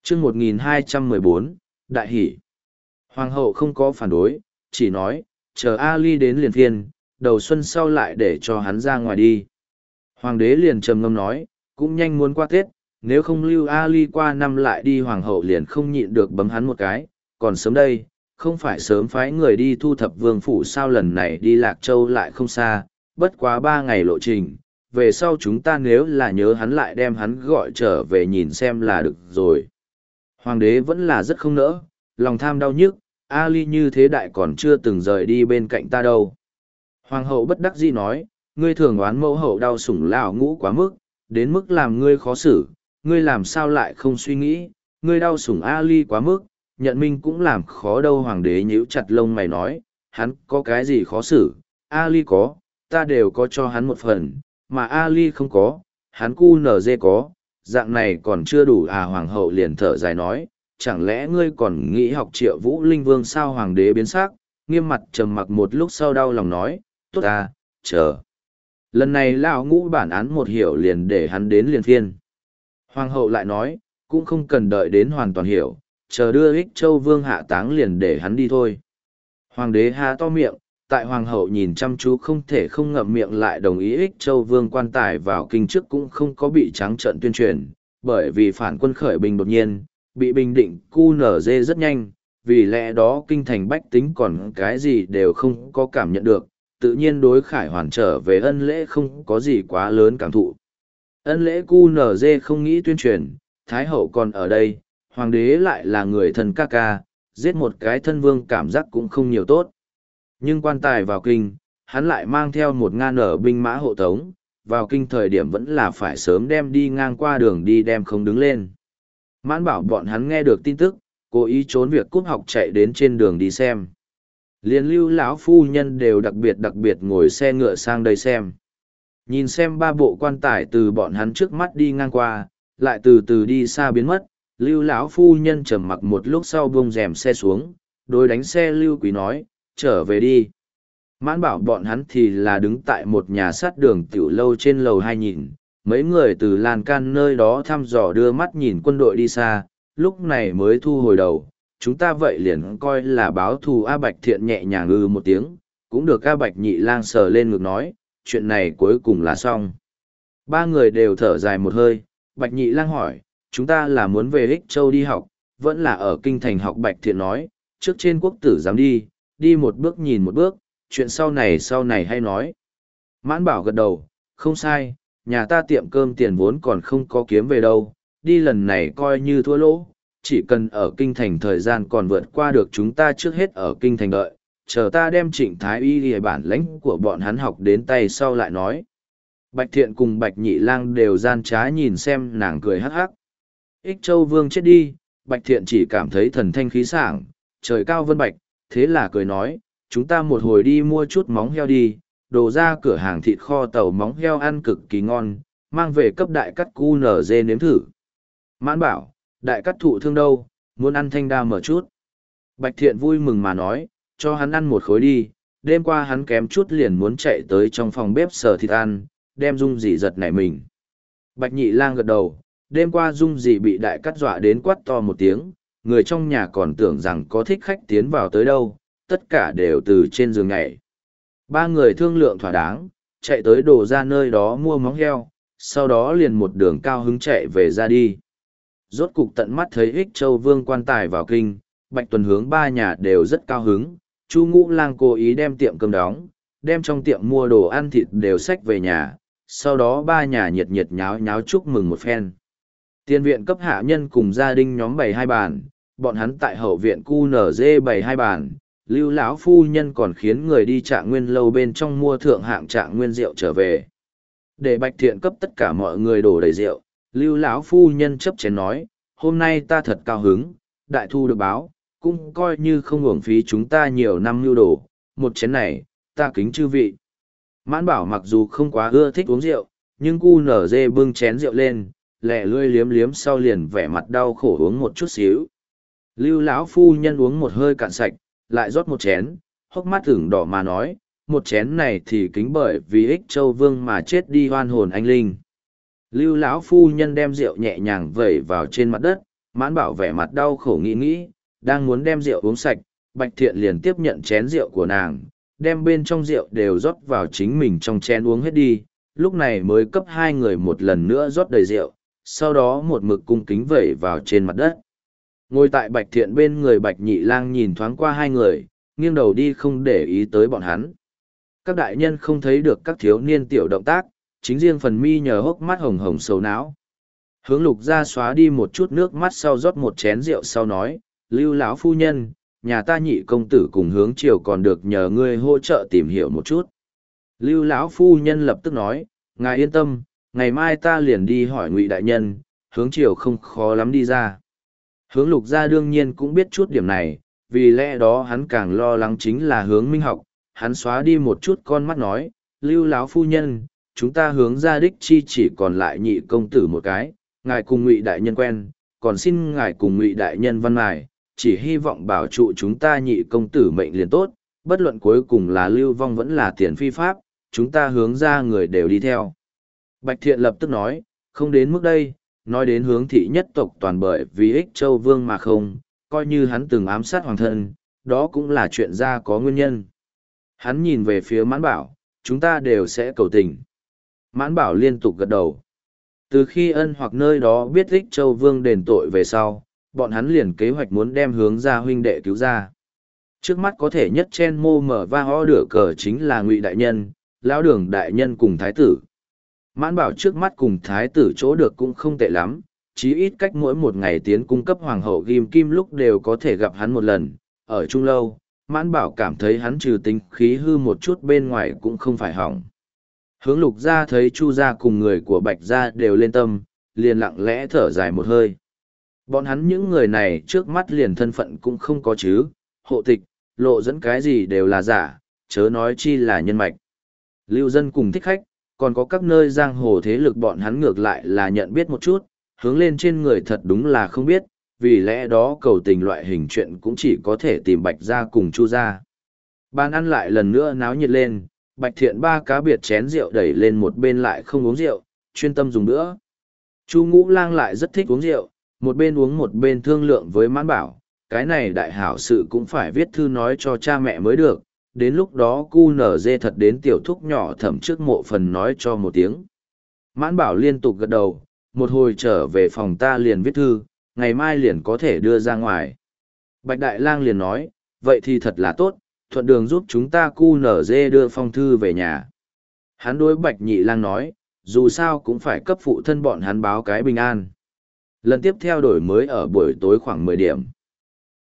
chương 1214, Đại hỷ. Hoàng hậu không có phản đối, chỉ nói, chờ Ali đến liền phiên, đầu xuân sau lại để cho hắn ra ngoài đi. Hoàng đế liền trầm ngâm nói, cũng nhanh muốn qua Tết, nếu không lưu Ali qua năm lại đi hoàng hậu liền không nhịn được bấm hắn một cái, còn sớm đây, không phải sớm phái người đi thu thập vương phủ sao lần này đi Lạc Châu lại không xa, bất quá 3 ngày lộ trình, về sau chúng ta nếu là nhớ hắn lại đem hắn gọi trở về nhìn xem là được rồi. Hoàng đế vẫn là rất không nỡ, lòng tham đau nhức, Ali như thế đại còn chưa từng rời đi bên cạnh ta đâu. Hoàng hậu bất đắc dĩ nói, ngươi thường oán mẫu hậu đau sủng lão ngũ quá mức, đến mức làm ngươi khó xử, ngươi làm sao lại không suy nghĩ, ngươi đau sủng Ali quá mức, nhận minh cũng làm khó đâu. Hoàng đế nhíu chặt lông mày nói, hắn có cái gì khó xử, Ali có, ta đều có cho hắn một phần, mà Ali không có, hắn cu nở dê có, dạng này còn chưa đủ à. Hoàng hậu liền thở dài nói, chẳng lẽ ngươi còn nghĩ học Triệu Vũ Linh Vương sao? Hoàng đế biến sắc, nghiêm mặt trầm mặc một lúc sau đau lòng nói, tốt à, chờ. Lần này lão ngũ bản án một hiểu liền để hắn đến liền phiên. Hoàng hậu lại nói, cũng không cần đợi đến hoàn toàn hiểu, chờ đưa Ích Châu Vương hạ táng liền để hắn đi thôi. Hoàng đế há to miệng, tại hoàng hậu nhìn chăm chú không thể không ngậm miệng lại đồng ý Ích Châu Vương quan tài vào kinh trước cũng không có bị trắng trợn tuyên truyền, bởi vì phản quân khởi binh đột nhiên, bị bình định QNZ rất nhanh, vì lẽ đó kinh thành bách tính còn cái gì đều không có cảm nhận được, tự nhiên đối Khải Hoàn trở về ân lễ không có gì quá lớn cảm thụ. Ân lễ QNZ không nghĩ tuyên truyền, Thái hậu còn ở đây, hoàng đế lại là người thân ca ca, giết một cái thân vương cảm giác cũng không nhiều tốt. Nhưng quan tài vào kinh, hắn lại mang theo 1.000 ở binh mã hộ tống, vào kinh thời điểm vẫn là phải sớm đem đi ngang qua đường đi đem không đứng lên. Mãn bảo bọn hắn nghe được tin tức, cố ý trốn việc cúp học chạy đến trên đường đi xem. Liên lưu lão phu nhân đều đặc biệt ngồi xe ngựa sang đây xem. Nhìn xem 3 bộ quan tài từ bọn hắn trước mắt đi ngang qua, lại từ từ đi xa biến mất, lưu lão phu nhân trầm mặc một lúc sau buông rèm xe xuống, đối đánh xe lưu quý nói, trở về đi. Mãn bảo bọn hắn thì là đứng tại một nhà sát đường tiểu lâu trên lầu 2 nhìn, mấy người từ lan can nơi đó thăm dò đưa mắt nhìn quân đội đi xa, lúc này mới thu hồi đầu. Chúng ta vậy liền coi là báo thù. A Bạch Thiện nhẹ nhàng một tiếng, cũng được A Bạch Nhị Lang sờ lên ngực nói, chuyện này cuối cùng là xong. 3 người đều thở dài một hơi, Bạch Nhị Lang hỏi, chúng ta là muốn về Ích Châu đi học, vẫn là ở kinh thành học? Bạch Thiện nói, trước trên quốc tử dám đi một bước nhìn một bước, chuyện sau này hay nói. Mãn bảo gật đầu, không sai, nhà ta tiệm cơm tiền vốn còn không có kiếm về đâu, đi lần này coi như thua lỗ, chỉ cần ở kinh thành thời gian còn vượt qua được chúng ta trước hết ở kinh thành đợi, chờ ta đem Trịnh Thái Y lìa bản lãnh của bọn hắn học đến tay sau lại nói. Bạch Thiện cùng Bạch Nhị Lang đều gian trá nhìn xem nàng cười hắc hắc. Ích Châu Vương chết đi, Bạch Thiện chỉ cảm thấy thần thanh khí sảng, trời cao vân bạch, thế là cười nói, chúng ta một hồi đi mua chút móng heo đi, đồ ra cửa hàng thịt kho tàu móng heo ăn cực kỳ ngon, mang về cấp đại cắt QNZ nếm thử. Mãn bảo, đại cắt thụ thương đâu, muốn ăn thanh đa mở chút. Bạch Thiện vui mừng mà nói, cho hắn ăn một khối đi, đêm qua hắn kém chút liền muốn chạy tới trong phòng bếp sờ thịt ăn, đem Dung Dị giật nảy mình. Bạch Nhị Lang gật đầu, đêm qua Dung Dị bị đại cắt dọa đến quát to một tiếng, người trong nhà còn tưởng rằng có thích khách tiến vào tới đâu, tất cả đều từ trên giường nhảy. 3 người thương lượng thỏa đáng, chạy tới đồ ra nơi đó mua móng heo, sau đó liền một đường cao hứng chạy về ra đi. Rốt cục tận mắt thấy Ích Châu Vương quan tài vào kinh, Bạch Tuần hướng 3 nhà đều rất cao hứng, Chu Ngũ Lang cố ý đem tiệm cơm đóng, đem trong tiệm mua đồ ăn thịt đều xách về nhà, sau đó 3 nhà nhiệt nhiệt nháo nháo chúc mừng một phen. Tiền viện cấp hạ nhân cùng gia đình nhóm bày 2 bàn, bọn hắn tại hậu viện QNZ bày 2 bàn, lưu lão phu nhân còn khiến người đi Trạng Nguyên lâu bên trong mua thượng hạng Trạng Nguyên rượu trở về. Để Bạch Thiện cấp tất cả mọi người đổ đầy rượu, lưu lão phu nhân chấp chén nói, hôm nay ta thật cao hứng, đại thu được báo, cũng coi như không uổng phí chúng ta nhiều năm nhu đồ, một chén này, ta kính chư vị. Mãn bảo mặc dù không quá ưa thích uống rượu, nhưng QNZ bưng chén rượu lên, lẹ lươi liếm liếm sau liền vẻ mặt đau khổ uống một chút xíu. Lưu lão phu nhân uống một hơi cạn sạch, lại rót một chén, hốc mắt ửng đỏ mà nói, một chén này thì kính bởi vì Ích Châu Vương mà chết đi oan hồn anh linh. Lưu lão phu nhân đem rượu nhẹ nhàng vẩy vào trên mặt đất, Mãn Bảo vẻ mặt đau khổ nghĩ nghĩ, đang muốn đem rượu uống sạch, Bạch Thiện liền tiếp nhận chén rượu của nàng, đem bên trong rượu đều rót vào chính mình trong chén uống hết đi, lúc này mới cấp hai người một lần nữa rót đầy rượu, sau đó một mực cung kính vẩy vào trên mặt đất. Ngồi tại Bạch Thiện bên người Bạch Nhị Lang nhìn thoáng qua hai người, nghiêng đầu đi không để ý tới bọn hắn. Các đại nhân không thấy được các thiếu niên tiểu động tác, chính riêng phần mi nhờ hốc mắt hồng hồng sầu não. Hướng Lục ra xóa đi một chút nước mắt sau rót một chén rượu sau nói, Lưu lão phu nhân, nhà ta Nhị công tử cùng Hướng Triều còn được nhờ ngươi hỗ trợ tìm hiểu một chút. Lưu lão phu nhân lập tức nói, ngài yên tâm, ngày mai ta liền đi hỏi Ngụy đại nhân, Hướng Triều không khó lắm đi ra. Hướng Lục gia đương nhiên cũng biết chút điểm này, vì lẽ đó hắn càng lo lắng chính là Hướng Minh Học, hắn xóa đi một chút con mắt nói, Lưu lão phu nhân, chúng ta Hướng gia đích chi chỉ còn lại Nhị công tử một cái, ngài cùng Ngụy đại nhân quen, còn xin ngài cùng Ngụy đại nhân văn mài, chỉ hy vọng bảo trụ chúng ta Nhị công tử mệnh liền tốt, bất luận cuối cùng là lưu vong vẫn là tiền phi pháp, chúng ta Hướng gia người đều đi theo. Bạch Thiện lập tức nói, không đến mức đây, nói đến Hướng thị nhất tộc toàn bởi vì ích châu vương mà không, coi như hắn từng ám sát hoàng thân, đó cũng là chuyện ra có nguyên nhân. Hắn nhìn về phía Mãn Bảo, chúng ta đều sẽ cầu tình. Mãn Bảo liên tục gật đầu. Từ khi Ân Hoặc nơi đó biết ích châu vương đền tội về sau, bọn hắn liền kế hoạch muốn đem Hướng gia huynh đệ cứu ra. Trước mắt có thể nhất chen mô mở va ho đửa cờ chính là Ngụy đại nhân, Lão Đường đại nhân cùng thái tử. Mãn Bảo trước mắt cùng thái tử chỗ được cũng không tệ lắm, chí ít cách mỗi một ngày tiến cung cấp hoàng hậu ghim kim lúc đều có thể gặp hắn một lần. Ở chung lâu, Mãn Bảo cảm thấy hắn trừ tính khí hư một chút bên ngoài cũng không phải hỏng. Hướng Lục gia thấy Chu gia cùng người của Bạch gia đều lên tâm, liền lặng lẽ thở dài một hơi. Bọn hắn những người này trước mắt liền thân phận cũng không có chứ, hộ tịch, lộ dẫn cái gì đều là giả, chớ nói chi là nhân mạch. Lưu dân cùng thích khách, còn có các nơi giang hồ thế lực bọn hắn ngược lại là nhận biết một chút, hướng lên trên người thật đúng là không biết, vì lẽ đó cầu tình loại hình chuyện cũng chỉ có thể tìm Bạch gia cùng Chu gia. Bàn ăn lại lần nữa náo nhiệt lên, Bạch Thiện ba cá biệt chén rượu đẩy lên một bên lại không uống rượu, chuyên tâm dùng bữa. Chu Ngũ Lang lại rất thích uống rượu, một bên uống một bên thương lượng với Mãn Bảo, cái này đại hảo sự cũng phải viết thư nói cho cha mẹ mới được, đến lúc đó cu nở dê thật đến tiểu thúc nhỏ Thẩm trước mộ phần nói cho một tiếng. Mãn Bảo liên tục gật đầu, một hồi trở về phòng ta liền viết thư, ngày mai liền có thể đưa ra ngoài. Bạch Đại Lang liền nói, vậy thì thật là tốt, thuận đường giúp chúng ta cu nở dê đưa phong thư về nhà. Hắn đối Bạch Nhị Lang nói, dù sao cũng phải cấp phụ thân bọn hắn báo cái bình an. Lần tiếp theo đổi mới ở buổi tối khoảng 10 điểm.